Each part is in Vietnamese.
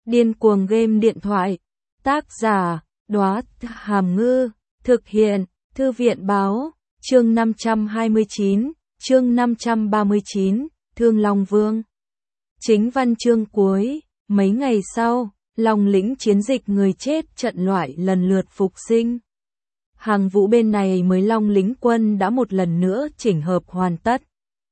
Điên cuồng game điện thoại. Tác giả, Đóa Hàm Ngư. Thực hiện, Thư viện Báo. Chương 529, chương 539, Thương Long Vương. Chính văn chương cuối. Mấy ngày sau, Long lĩnh chiến dịch người chết trận loại lần lượt phục sinh. Hàng Vũ bên này mới Long lĩnh quân đã một lần nữa chỉnh hợp hoàn tất.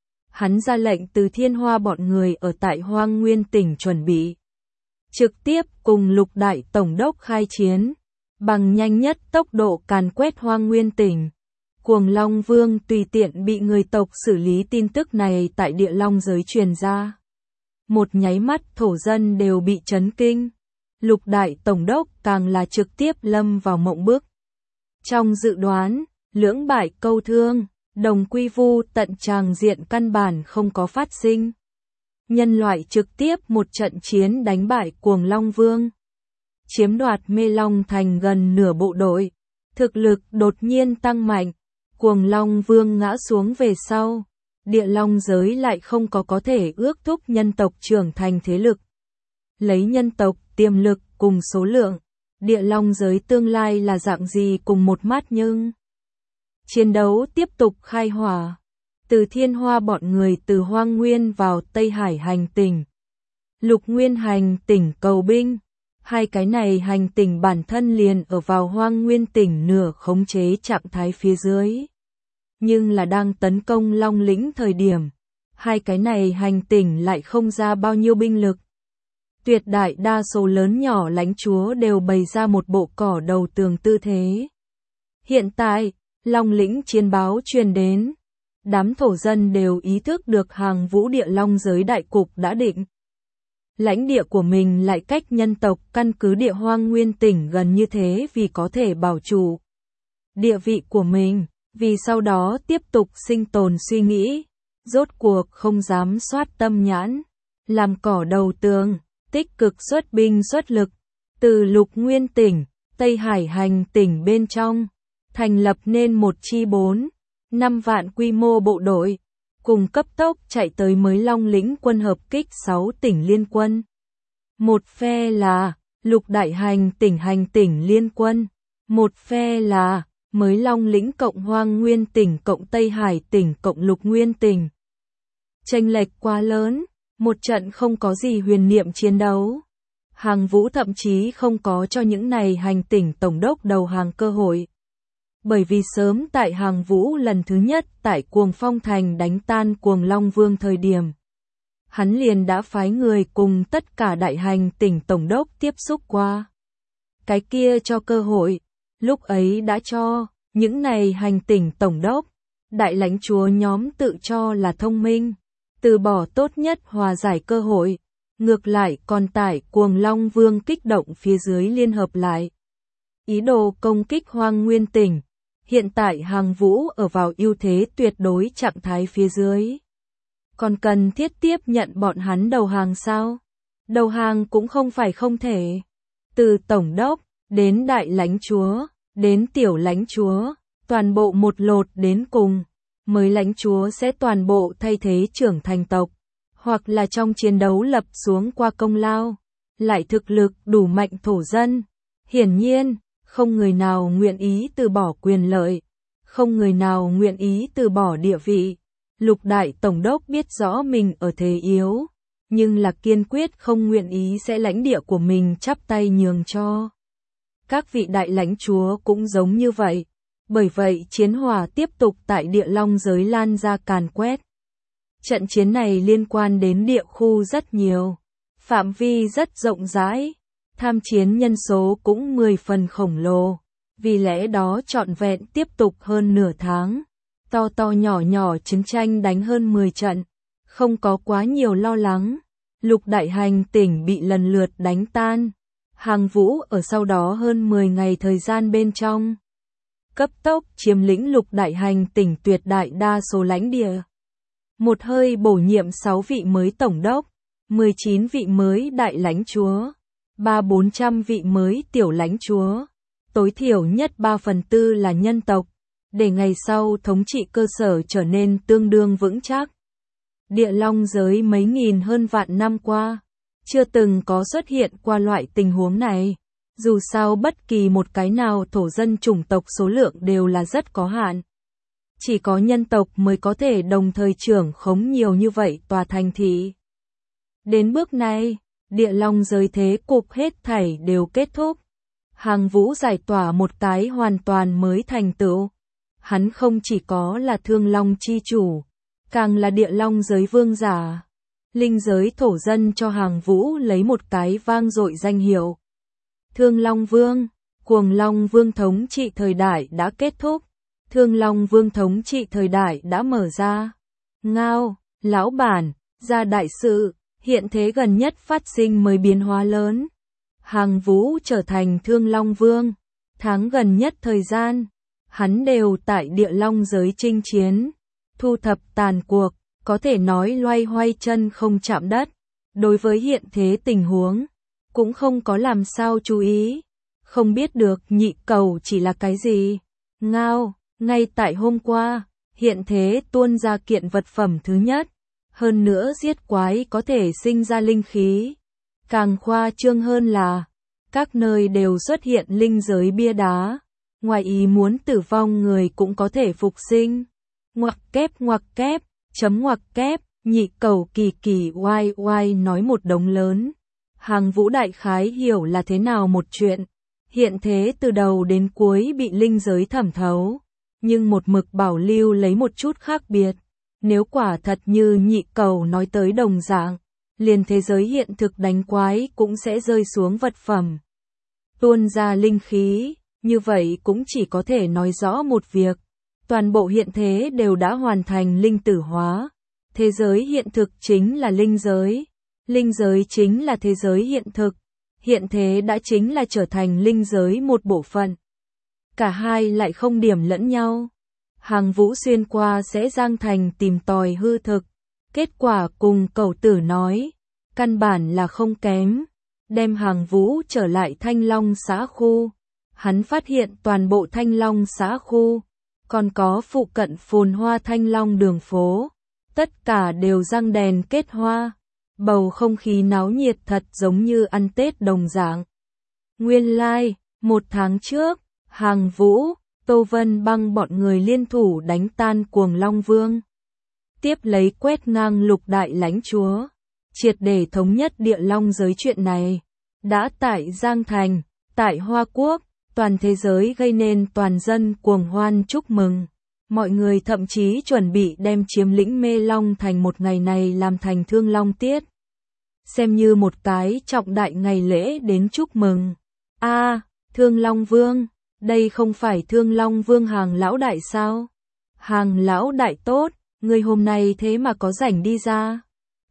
Hắn ra lệnh từ Thiên Hoa bọn người ở tại Hoang Nguyên tỉnh chuẩn bị trực tiếp cùng Lục Đại Tổng đốc khai chiến, bằng nhanh nhất tốc độ càn quét Hoang Nguyên tỉnh. Cuồng Long Vương tùy tiện bị người tộc xử lý tin tức này tại địa long giới truyền ra. Một nháy mắt thổ dân đều bị chấn kinh. Lục Đại Tổng đốc càng là trực tiếp lâm vào mộng bức. Trong dự đoán, lưỡng bại câu thương, đồng quy vu tận tràng diện căn bản không có phát sinh. Nhân loại trực tiếp một trận chiến đánh bại Cuồng Long Vương, chiếm đoạt Mê Long thành gần nửa bộ đội, thực lực đột nhiên tăng mạnh. Cuồng Long Vương ngã xuống về sau, địa long giới lại không có thể ước thúc nhân tộc trưởng thành thế lực. Lấy nhân tộc tiềm lực cùng số lượng, địa long giới tương lai là dạng gì cùng một mắt nhưng chiến đấu tiếp tục khai hỏa. Từ Thiên Hoa bọn người từ Hoang Nguyên vào Tây Hải hành tỉnh, Lục Nguyên hành tỉnh cầu binh. Hai cái này hành tỉnh bản thân liền ở vào Hoang Nguyên tỉnh nửa khống chế trạng thái phía dưới. Nhưng là đang tấn công Long lĩnh thời điểm, hai cái này hành tỉnh lại không ra bao nhiêu binh lực. Tuyệt đại đa số lớn nhỏ lãnh chúa đều bày ra một bộ cỏ đầu tường tư thế. Hiện tại, Long lĩnh chiến báo truyền đến, đám thổ dân đều ý thức được Hàng Vũ địa long giới đại cục đã định. Lãnh địa của mình lại cách nhân tộc căn cứ địa Hoang Nguyên tỉnh gần như thế vì có thể bảo trụ địa vị của mình, vì sau đó tiếp tục sinh tồn suy nghĩ, rốt cuộc không dám soát tâm nhãn, làm cỏ đầu tường, tích cực xuất binh xuất lực, từ Lục Nguyên tỉnh, Tây Hải hành tỉnh bên trong, thành lập nên một chi 4-5 vạn quy mô bộ đội, cùng cấp tốc chạy tới mới Long lĩnh quân hợp kích 6 tỉnh liên quân. Một phe là Lục Đại hành tỉnh liên quân, một phe là mới Long lĩnh cộng Hoang Nguyên tỉnh cộng Tây Hải tỉnh cộng Lục Nguyên tỉnh. Chênh lệch quá lớn, một trận không có gì huyền niệm chiến đấu. Hàng Vũ thậm chí không có cho những này hành tỉnh tổng đốc đầu hàng cơ hội. Bởi vì sớm tại Hàng Vũ lần thứ nhất tại Cuồng Phong Thành đánh tan Cuồng Long Vương thời điểm, hắn liền đã phái người cùng tất cả đại hành tỉnh tổng đốc tiếp xúc qua. Cái kia cho cơ hội, lúc ấy đã cho những này hành tỉnh tổng đốc, đại lãnh chúa nhóm tự cho là thông minh, từ bỏ tốt nhất hòa giải cơ hội, ngược lại còn tại Cuồng Long Vương kích động phía dưới liên hợp lại, ý đồ công kích Hoang Nguyên tỉnh. Hiện tại Hàng Vũ ở vào ưu thế tuyệt đối trạng thái phía dưới. Còn cần thiết tiếp nhận bọn hắn đầu hàng sao? Đầu hàng cũng không phải không thể. Từ tổng đốc, đến đại lãnh chúa, đến tiểu lãnh chúa, toàn bộ một lột đến cùng. Mới lãnh chúa sẽ toàn bộ thay thế trưởng thành tộc, hoặc là trong chiến đấu lập xuống qua công lao, lại thực lực đủ mạnh thổ dân. Hiển nhiên, không người nào nguyện ý từ bỏ quyền lợi, không người nào nguyện ý từ bỏ địa vị. Lục Đại Tổng đốc biết rõ mình ở thế yếu, nhưng là kiên quyết không nguyện ý sẽ lãnh địa của mình chắp tay nhường cho. Các vị đại lãnh chúa cũng giống như vậy, bởi vậy chiến hỏa tiếp tục tại địa long giới lan ra càn quét. Trận chiến này liên quan đến địa khu rất nhiều, phạm vi rất rộng rãi. Tham chiến nhân số cũng 10 phần khổng lồ, vì lẽ đó trọn vẹn tiếp tục hơn nửa tháng. To to nhỏ nhỏ chiến tranh đánh hơn 10 trận, không có quá nhiều lo lắng. Lục Đại hành tỉnh bị lần lượt đánh tan. Hàng Vũ ở sau đó hơn 10 ngày thời gian bên trong, cấp tốc chiếm lĩnh Lục Đại hành tỉnh tuyệt đại đa số lãnh địa. Một hơi bổ nhiệm 6 vị mới tổng đốc, 19 vị mới đại lãnh chúa. 300-400 vị mới tiểu lãnh chúa, tối thiểu nhất 3/4 là nhân tộc, để ngày sau thống trị cơ sở trở nên tương đương vững chắc. Địa long giới mấy nghìn hơn vạn năm qua, chưa từng có xuất hiện qua loại tình huống này. Dù sao bất kỳ một cái nào thổ dân chủng tộc số lượng đều là rất có hạn. Chỉ có nhân tộc mới có thể đồng thời trưởng khống nhiều như vậy tòa thành thị. Đến bước này, Địa Long giới thế cục hết thảy đều kết thúc. Hàng Vũ giải tỏa một cái hoàn toàn mới thành tựu. Hắn không chỉ có là Thương Long chi chủ, càng là Địa Long giới vương giả. Linh giới thổ dân cho Hàng Vũ lấy một cái vang dội danh hiệu. Thương Long Vương, Cuồng Long Vương thống trị thời đại đã kết thúc. Thương Long Vương thống trị thời đại đã mở ra. Ngao, lão bản, ra đại sự, hiện thế gần nhất phát sinh mới biến hóa lớn. Hàng Vũ trở thành Thương Long Vương. Tháng gần nhất thời gian, hắn đều tại Địa Long giới chinh chiến, thu thập tàn cuộc, có thể nói loay hoay chân không chạm đất. Đối với hiện thế tình huống, cũng không có làm sao chú ý. Không biết được nhị cầu chỉ là cái gì. Ngao, ngay tại hôm qua, hiện thế tuôn ra kiện vật phẩm thứ nhất. Hơn nữa giết quái có thể sinh ra linh khí. Càng khoa trương hơn là, các nơi đều xuất hiện linh giới bia đá. Ngoài ý muốn tử vong người cũng có thể phục sinh. Ngoặc kép, chấm ngoặc kép, nhị cầu kỳ kỳ oai oai nói một đống lớn. Hàng Vũ đại khái hiểu là thế nào một chuyện. Hiện thế từ đầu đến cuối bị linh giới thẩm thấu, nhưng một mực bảo lưu lấy một chút khác biệt. Nếu quả thật như nhị cầu nói tới đồng dạng, liền thế giới hiện thực đánh quái cũng sẽ rơi xuống vật phẩm. Tuôn ra linh khí, như vậy cũng chỉ có thể nói rõ một việc. Toàn bộ hiện thế đều đã hoàn thành linh tử hóa. Thế giới hiện thực chính là linh giới. Linh giới chính là thế giới hiện thực. Hiện thế đã chính là trở thành linh giới một bộ phận. Cả hai lại không điểm lẫn nhau. Hàng Vũ xuyên qua sẽ Giang Thành tìm tòi hư thực. Kết quả cùng Cẩu Tử nói, căn bản là không kém. Đem Hàng Vũ trở lại Thanh Long xã khu. Hắn phát hiện toàn bộ Thanh Long xã khu, còn có phụ cận phồn hoa Thanh Long đường phố, tất cả đều răng đèn kết hoa. Bầu không khí náo nhiệt thật giống như ăn Tết đồng dạng. Nguyên lai, một tháng trước, Hàng Vũ, Tô Vân Băng bọn người liên thủ đánh tan Cuồng Long Vương. Tiếp lấy quét ngang lục đại lãnh chúa. Triệt để thống nhất Địa Long giới chuyện này. Đã tại Giang Thành, tại Hoa Quốc, toàn thế giới gây nên toàn dân cuồng hoan chúc mừng. Mọi người thậm chí chuẩn bị đem chiếm lĩnh Mê Long Thành một ngày này làm thành Thương Long Tiết. Xem như một cái trọng đại ngày lễ đến chúc mừng. Thương Long Vương, đây không phải Thương Long Vương Hàng lão đại sao? Hàng lão đại tốt, người hôm nay thế mà có rảnh đi ra.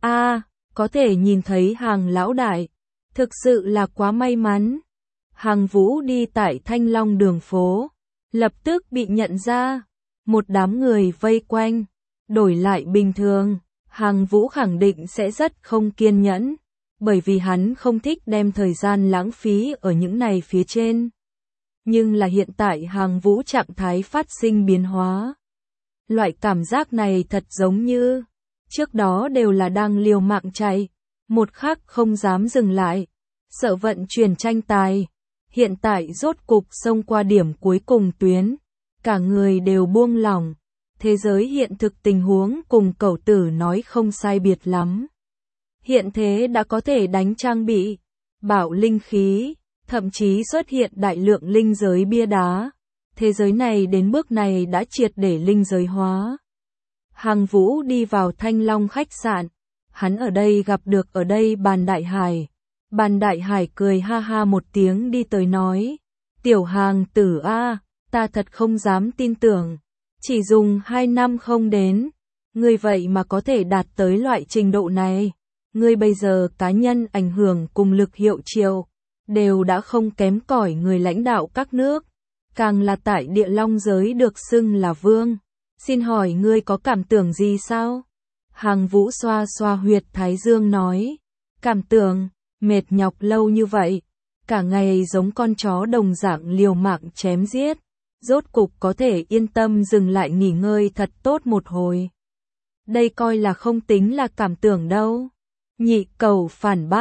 Có thể nhìn thấy Hàng lão đại, thực sự là quá may mắn. Hàng Vũ đi tại Thanh Long đường phố, lập tức bị nhận ra. Một đám người vây quanh, đổi lại bình thường, Hàng Vũ khẳng định sẽ rất không kiên nhẫn, bởi vì hắn không thích đem thời gian lãng phí ở những này phía trên. Nhưng là hiện tại Hàng Vũ trạng thái phát sinh biến hóa. Loại cảm giác này thật giống như, trước đó đều là đang liều mạng chạy, một khắc không dám dừng lại, sợ vận chuyển tranh tài. Hiện tại rốt cục xông qua điểm cuối cùng tuyến, cả người đều buông lỏng. Thế giới hiện thực tình huống cùng Cẩu Tử nói không sai biệt lắm. Hiện thế đã có thể đánh trang bị, bảo linh khí, thậm chí xuất hiện đại lượng linh giới bia đá. Thế giới này đến bước này đã triệt để linh giới hóa. Hàng Vũ đi vào Thanh Long khách sạn, hắn ở đây gặp được ở đây Bàn Đại Hải. Bàn Đại Hải cười ha ha một tiếng đi tới nói, tiểu Hàng tử ta thật không dám tin tưởng, chỉ dùng 2 năm không đến, ngươi vậy mà có thể đạt tới loại trình độ này, ngươi bây giờ cá nhân ảnh hưởng cùng lực hiệu triệu, đều đã không kém cỏi người lãnh đạo các nước, càng là tại Địa Long giới được xưng là vương, xin hỏi ngươi có cảm tưởng gì sao? Hàng Vũ xoa xoa huyệt thái dương nói, cảm tưởng, mệt nhọc lâu như vậy, cả ngày giống con chó đồng dạng liều mạng chém giết, rốt cục có thể yên tâm dừng lại nghỉ ngơi thật tốt một hồi. Đây coi là không tính là cảm tưởng đâu. Nhị cầu phản bác,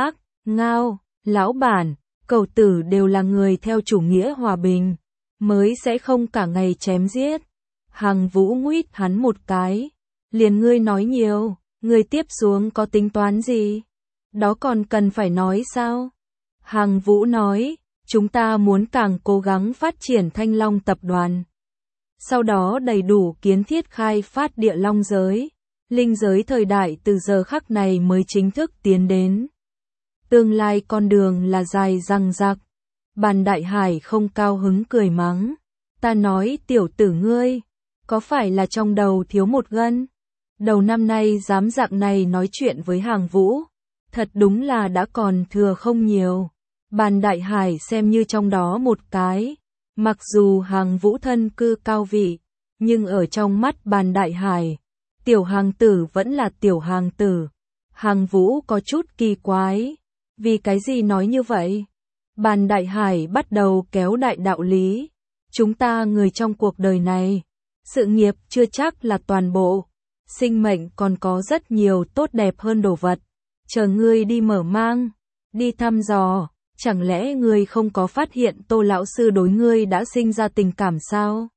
Ngao, lão bản, cẩu tử đều là người theo chủ nghĩa hòa bình, mới sẽ không cả ngày chém giết. Hằng Vũ nguýt hắn một cái, liền ngươi nói nhiều, ngươi tiếp xuống có tính toán gì? Đó còn cần phải nói sao? Hằng Vũ nói, chúng ta muốn càng cố gắng phát triển Thanh Long tập đoàn. Sau đó đầy đủ kiến thiết khai phát địa long giới. Linh giới thời đại từ giờ khắc này mới chính thức tiến đến. Tương lai con đường là dài răng rạc. Bàn Đại Hải không cao hứng cười mắng. Ta nói tiểu tử ngươi, có phải là trong đầu thiếu một gân? Đầu năm nay dám dạng này nói chuyện với Hằng Vũ. Thật đúng là đã còn thừa không nhiều. Bàn Đại Hải xem như trong đó một cái. Mặc dù Hằng Vũ thân cư cao vị, nhưng ở trong mắt Bàn Đại Hải, tiểu Hằng tử vẫn là tiểu Hằng tử. Hằng Vũ có chút kỳ quái. Vì cái gì nói như vậy? Bàn Đại Hải bắt đầu kéo đại đạo lý. Chúng ta người trong cuộc đời này, sự nghiệp chưa chắc là toàn bộ. Sinh mệnh còn có rất nhiều tốt đẹp hơn đồ vật. Chờ ngươi đi mở mang, đi thăm dò. Chẳng lẽ ngươi không có phát hiện Tô lão sư đối ngươi đã sinh ra tình cảm sao?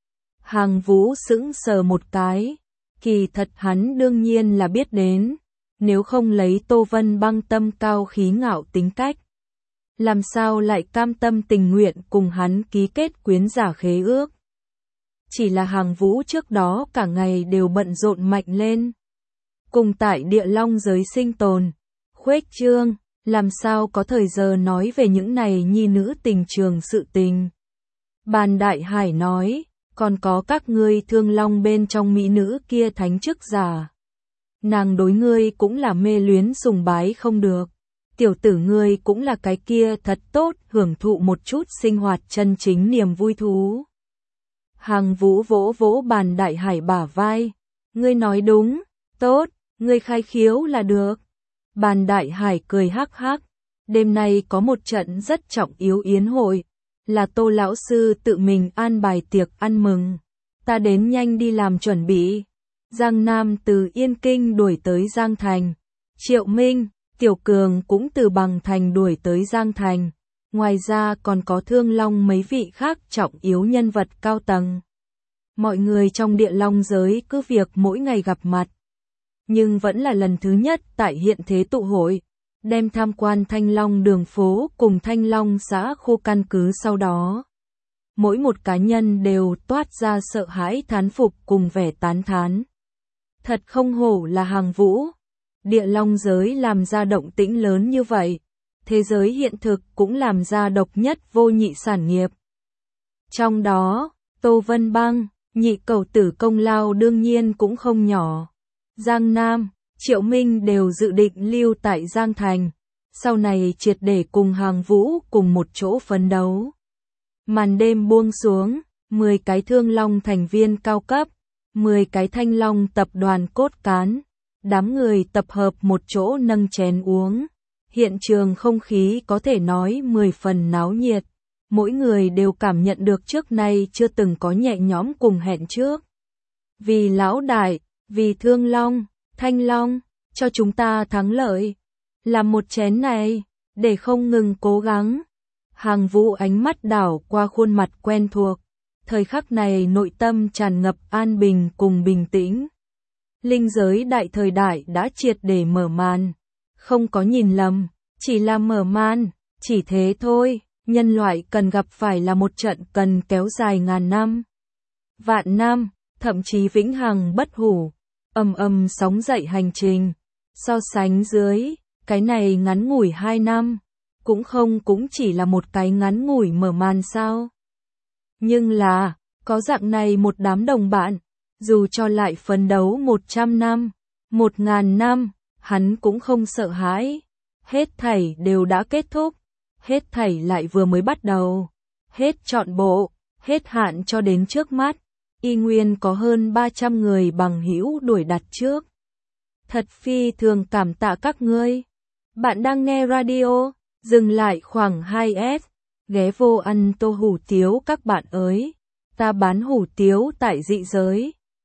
Hằng Vũ sững sờ một cái. Kỳ thật hắn đương nhiên là biết đến. Nếu không lấy Tô Vân Băng tâm cao khí ngạo tính cách, làm sao lại cam tâm tình nguyện cùng hắn ký kết quyến giả khế ước? Chỉ là Hằng Vũ trước đó cả ngày đều bận rộn mạnh lên. Cùng tại địa long giới sinh tồn, khuếch trương, làm sao có thời giờ nói về những này nhi nữ tình trường sự tình. Bàn Đại Hải nói, còn có các ngươi thương long bên trong mỹ nữ kia thánh chức giả. Nàng đối ngươi cũng là mê luyến sùng bái không được. Tiểu tử ngươi cũng là cái kia thật tốt, hưởng thụ một chút sinh hoạt chân chính niềm vui thú. Hằng Vũ vỗ vỗ Bàn Đại Hải bả vai. Ngươi nói đúng, tốt, ngươi khai khiếu là được. Bàn Đại Hải cười hắc hắc. Đêm nay có một trận rất trọng yếu yến hội. Là Tô lão sư tự mình an bài tiệc ăn mừng. Ta đến nhanh đi làm chuẩn bị. Giang Nam từ Yên Kinh đuổi tới Giang Thành. Triệu Minh, Tiểu Cường cũng từ Bằng Thành đuổi tới Giang Thành. Ngoài ra còn có Thương Long mấy vị khác trọng yếu nhân vật cao tầng. Mọi người trong địa long giới cứ việc mỗi ngày gặp mặt. Nhưng vẫn là lần thứ nhất tại hiện thế tụ hội. Đem tham quan Thanh Long đường phố cùng Thanh Long xã khu căn cứ sau đó. Mỗi một cá nhân đều toát ra sợ hãi thán phục cùng vẻ tán thán. Thật không hổ là Hằng Vũ. Địa long giới làm ra động tĩnh lớn như vậy. Thế giới hiện thực cũng làm ra độc nhất vô nhị sản nghiệp. Trong đó, Tô Vân Băng, nhị cẩu tử công lao đương nhiên cũng không nhỏ. Giang Nam, Triệu Minh đều dự định lưu tại Giang Thành. Sau này triệt để cùng Hằng Vũ cùng một chỗ phấn đấu. Màn đêm buông xuống, 10 cái Thương Long thành viên cao cấp, 10 cái Thanh Long tập đoàn cốt cán. Đám người tập hợp một chỗ nâng chén uống. Hiện trường không khí có thể nói 10 phần náo nhiệt. Mỗi người đều cảm nhận được trước nay chưa từng có nhẹ nhõm cùng hẹn trước. Vì lão đại, vì Thương Long, Thanh Long, cho chúng ta thắng lợi. Làm một chén này, để không ngừng cố gắng. Hằng Vũ ánh mắt đảo qua khuôn mặt quen thuộc. Thời khắc này nội tâm tràn ngập an bình cùng bình tĩnh. Linh giới đại thời đại đã triệt để mở màn. Không có nhìn lầm, chỉ là mở màn, chỉ thế thôi. Nhân loại cần gặp phải là một trận cần kéo dài ngàn năm, vạn năm, thậm chí vĩnh hằng bất hủ. Sóng dậy hành trình. So sánh dưới, cái này ngắn ngủi 2 năm, cũng chỉ là một cái ngắn ngủi mở màn sao. Nhưng là, có dạng này một đám đồng bạn, dù cho lại phấn đấu 100 năm, 1000 năm, hắn cũng không sợ hãi. Hết thảy đều đã kết thúc, hết thảy lại vừa mới bắt đầu, hết trọn bộ, hết hạn cho đến trước mắt. Y nguyên có hơn 300 người bằng hữu đuổi đặt trước. Thật phi thường cảm tạ các ngươi. Bạn đang nghe radio, dừng lại khoảng 2S, ghé vô ăn tô hủ tiếu các bạn ơi. Ta bán hủ tiếu tại dị giới.